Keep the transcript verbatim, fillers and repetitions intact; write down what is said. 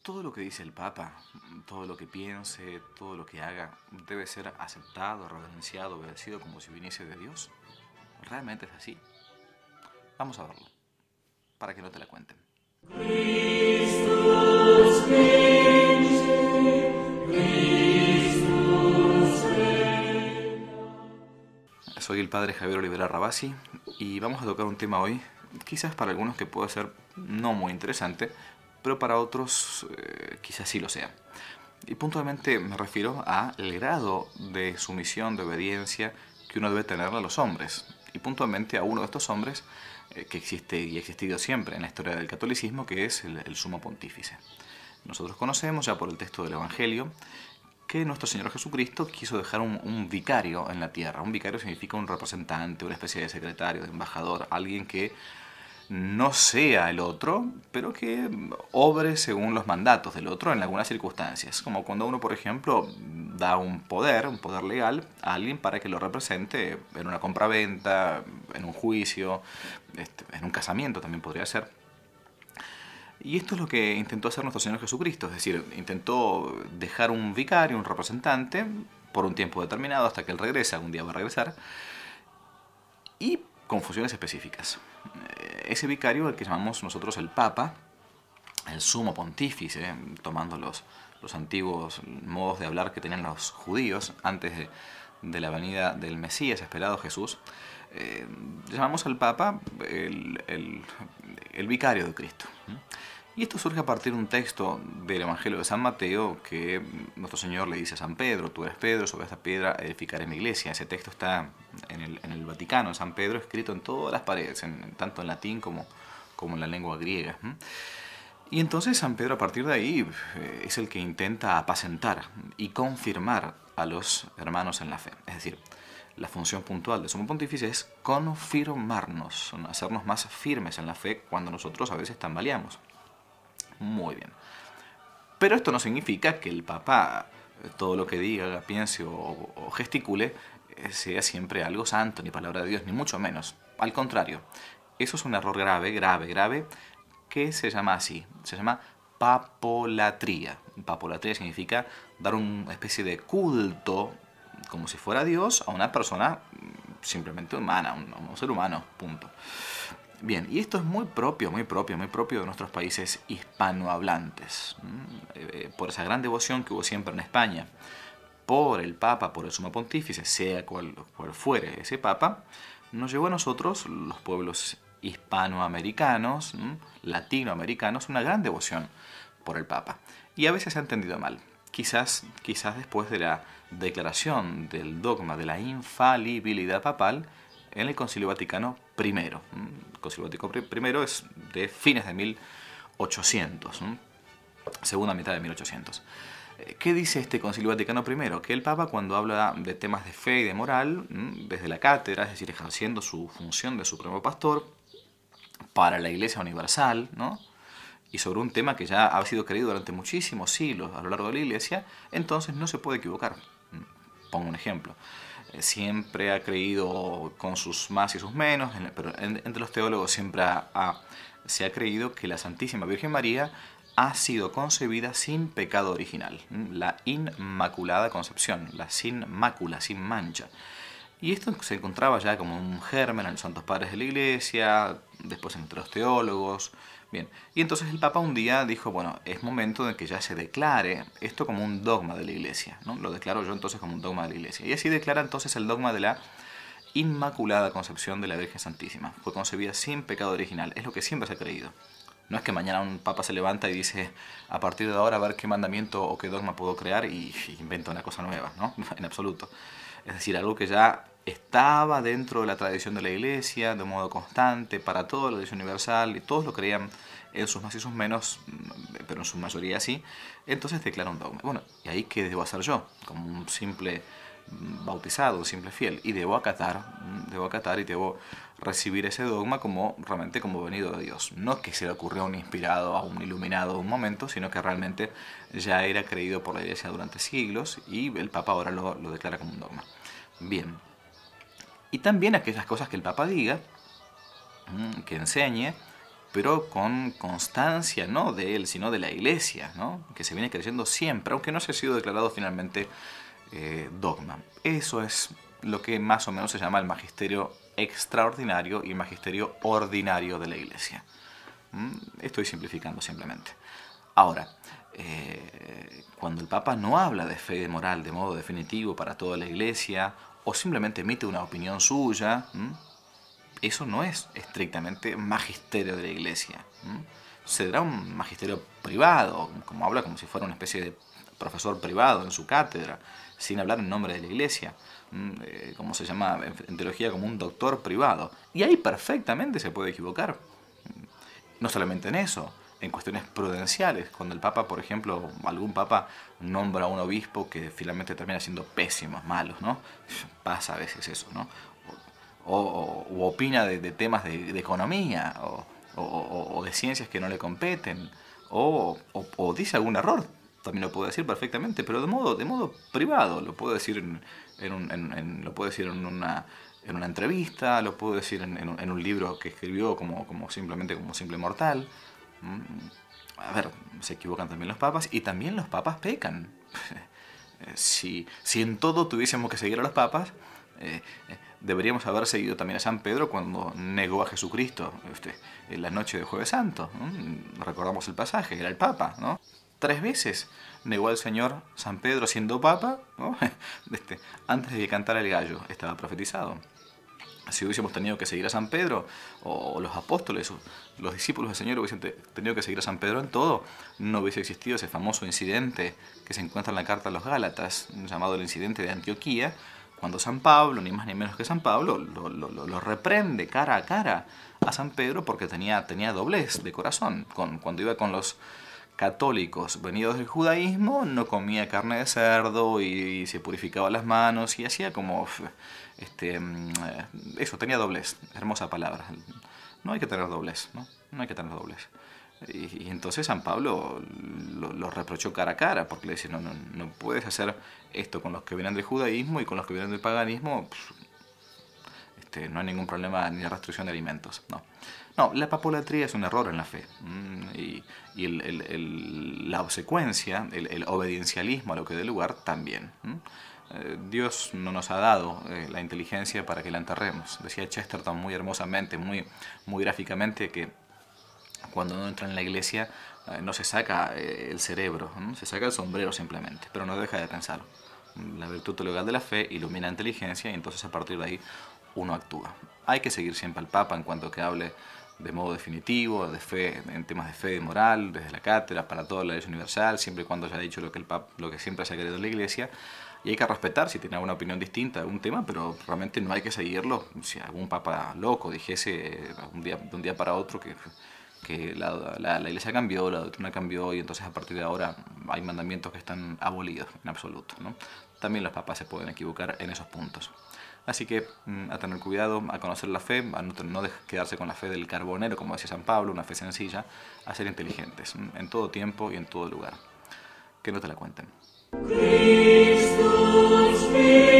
todo lo que dice el Papa, todo lo que piense, todo lo que haga, debe ser aceptado, reverenciado, obedecido como si viniese de Dios. ¿Realmente es así? Vamos a verlo, para que no te la cuenten. Christus Vinci, Christus Reina. Soy el padre Javier Olivera Rabasi y vamos a tocar un tema hoy, quizás para algunos que pueda ser no muy interesante, pero para otros eh, quizás sí lo sea. Y puntualmente me refiero al grado de sumisión, de obediencia que uno debe tenerle a los hombres. Y puntualmente a uno de estos hombres eh, que existe y ha existido siempre en la historia del catolicismo, que es el, el sumo pontífice. Nosotros conocemos ya por el texto del Evangelio que nuestro Señor Jesucristo quiso dejar un, un vicario en la tierra. Un vicario significa un representante, una especie de secretario, de embajador, alguien que no sea el otro, pero que obre según los mandatos del otro en algunas circunstancias. Como cuando uno, por ejemplo, da un poder, un poder legal, a alguien para que lo represente en una compraventa, en un juicio, en un casamiento también podría ser. Y esto es lo que intentó hacer nuestro Señor Jesucristo, es decir, intentó dejar un vicario, un representante, por un tiempo determinado, hasta que Él regrese, algún día va a regresar, y con funciones específicas. Ese vicario, al que llamamos nosotros el Papa, el sumo pontífice, tomando los, los antiguos modos de hablar que tenían los judíos antes de, de la venida del Mesías esperado Jesús, eh, llamamos al Papa el, el, el vicario de Cristo. Y esto surge a partir de un texto del Evangelio de San Mateo que nuestro Señor le dice a San Pedro: tú eres Pedro, sobre esta piedra edificaré mi iglesia. Ese texto está en el, en el Vaticano, en San Pedro, escrito en todas las paredes, en, tanto en latín como, como en la lengua griega. Y entonces San Pedro, a partir de ahí, es el que intenta apacentar y confirmar a los hermanos en la fe. Es decir, la función puntual del sumo pontífice es confirmarnos, hacernos más firmes en la fe cuando nosotros a veces tambaleamos. Muy bien. Pero esto no significa que el Papa, todo lo que diga, piense o, o gesticule, sea siempre algo santo, ni palabra de Dios, ni mucho menos. Al contrario, eso es un error grave, grave, grave, que se llama así. Se llama papolatría. Papolatría significa dar una especie de culto, como si fuera Dios, a una persona simplemente humana, un, un ser humano, punto. Bien, y esto es muy propio, muy propio, muy propio de nuestros países hispanohablantes, por esa gran devoción que hubo siempre en España por el Papa, por el sumo pontífice, sea cual, cual fuere ese Papa, nos llevó a nosotros, los pueblos hispanoamericanos, latinoamericanos, una gran devoción por el Papa. Y a veces se ha entendido mal. Quizás, quizás después de la declaración del dogma de la infalibilidad papal en el Concilio Vaticano primero. El Concilio Vaticano primero es de fines de mil ochocientos, segunda mitad de mil ochocientos. ¿Qué dice este Concilio Vaticano primero? Que el Papa, cuando habla de temas de fe y de moral, desde la cátedra, es decir, ejerciendo su función de supremo pastor para la Iglesia Universal, ¿no?, y sobre un tema que ya ha sido creído durante muchísimos siglos a lo largo de la Iglesia, entonces no se puede equivocar. Pongo un ejemplo. Siempre ha creído con sus más y sus menos, pero entre los teólogos siempre ha, ha, se ha creído que la Santísima Virgen María ha sido concebida sin pecado original, la Inmaculada Concepción, la sin mácula, sin mancha. Y esto se encontraba ya como un germen en los santos padres de la Iglesia, después entre los teólogos. Bien, y entonces el Papa un día dijo, bueno, es momento de que ya se declare esto como un dogma de la Iglesia, ¿no? Lo declaro yo entonces como un dogma de la Iglesia. Y así declara entonces el dogma de la Inmaculada Concepción de la Virgen Santísima. Fue concebida sin pecado original, es lo que siempre se ha creído. No es que mañana un Papa se levanta y dice, a partir de ahora a ver qué mandamiento o qué dogma puedo crear y, y inventa una cosa nueva, ¿no? En absoluto. Es decir, algo que ya estaba dentro de la tradición de la Iglesia, de modo constante, para toda la Iglesia Universal, y todos lo creían en sus más y sus menos, pero en su mayoría sí. Entonces declara un dogma. Bueno, ¿y ahí qué debo hacer yo? Como un simple bautizado, un simple fiel. Y debo acatar, debo acatar y debo recibir ese dogma como realmente como venido de Dios. No que se le ocurrió a un inspirado, a un iluminado de un momento, sino que realmente ya era creído por la Iglesia durante siglos y el Papa ahora lo, lo declara como un dogma. Bien. Y también aquellas cosas que el Papa diga, que enseñe, pero con constancia no de él, sino de la Iglesia, ¿no? Que se viene creyendo siempre, aunque no haya sido declarado finalmente eh, dogma. Eso es lo que más o menos se llama el magisterio extraordinario y el magisterio ordinario de la Iglesia. ¿Mm? Estoy simplificando simplemente. Ahora, eh, cuando el Papa no habla de fe y de moral de modo definitivo para toda la Iglesia, o simplemente emite una opinión suya, ¿m? Eso no es estrictamente magisterio de la Iglesia. ¿M? Será un magisterio privado, como habla como si fuera una especie de profesor privado en su cátedra, sin hablar en nombre de la Iglesia, eh, como se llama en teología, como un doctor privado. Y ahí perfectamente se puede equivocar. No solamente en eso, en cuestiones prudenciales, cuando el Papa, por ejemplo, algún Papa nombra a un obispo que finalmente termina siendo pésimos, malos, ¿no? Pasa a veces eso, ¿no? O, o, o opina de, de temas de, de economía, o, o, o de ciencias que no le competen, o, o, o dice algún error, también lo puede decir perfectamente, pero de modo, de modo privado, lo puede decir en, en, un, en, en lo puede decir en una en una entrevista, lo puede decir en, en, un, en un libro que escribió como, como simplemente como simple mortal. A ver, se equivocan también los papas, y también los papas pecan. Si, si en todo tuviésemos que seguir a los papas, eh, deberíamos haber seguido también a San Pedro cuando negó a Jesucristo este, en la noche de Jueves Santo, ¿no? Recordamos el pasaje, era el Papa, ¿no? Tres veces negó al Señor San Pedro siendo Papa, ¿no? este, antes de que cantara el gallo, estaba profetizado. Si hubiésemos tenido que seguir a San Pedro, o los apóstoles, o los discípulos del Señor hubiesen tenido que seguir a San Pedro en todo, no hubiese existido ese famoso incidente que se encuentra en la carta a los Gálatas, llamado el incidente de Antioquía, cuando San Pablo, ni más ni menos que San Pablo, lo, lo, lo reprende cara a cara a San Pedro porque tenía, tenía doblez de corazón. Con, cuando iba con los católicos venidos del judaísmo, no comía carne de cerdo y, y se purificaba las manos y hacía como... Este, eso, tenía doblez, hermosa palabra. No hay que tener doblez, ¿no? No hay que tener doblez. Y, y entonces San Pablo lo, lo reprochó cara a cara, porque le dice, no, no, no puedes hacer esto con los que vienen del judaísmo y con los que vienen del paganismo. Este, no hay ningún problema ni de restricción de alimentos. No, no, la papolatría es un error en la fe. Y, y el, el, el, la obsecuencia, el, el obediencialismo a lo que dé lugar también. Dios no nos ha dado eh, la inteligencia para que la enterremos. Decía Chesterton muy hermosamente, muy, muy gráficamente, que cuando uno entra en la iglesia eh, no se saca eh, el cerebro, ¿no? Se saca el sombrero simplemente, pero no deja de pensar. La virtud teologal de la fe ilumina la inteligencia y entonces a partir de ahí uno actúa. Hay que seguir siempre al Papa en cuanto que hable de modo definitivo, de fe, en temas de fe y moral, desde la cátedra, para toda la Iglesia universal, siempre y cuando haya dicho lo que, el Papa, lo que siempre se ha querido en la Iglesia. Y hay que respetar si tiene alguna opinión distinta de un tema, pero realmente no hay que seguirlo. Si algún papa loco dijese un día, de un día para otro que, que la, la, la iglesia cambió, la doctrina cambió, y entonces a partir de ahora hay mandamientos que están abolidos en absoluto, ¿no? También los papas se pueden equivocar en esos puntos. Así que a tener cuidado, a conocer la fe, a no, no quedarse con la fe del carbonero, como decía San Pablo, una fe sencilla, a ser inteligentes en todo tiempo y en todo lugar. Que no te la cuenten. Christus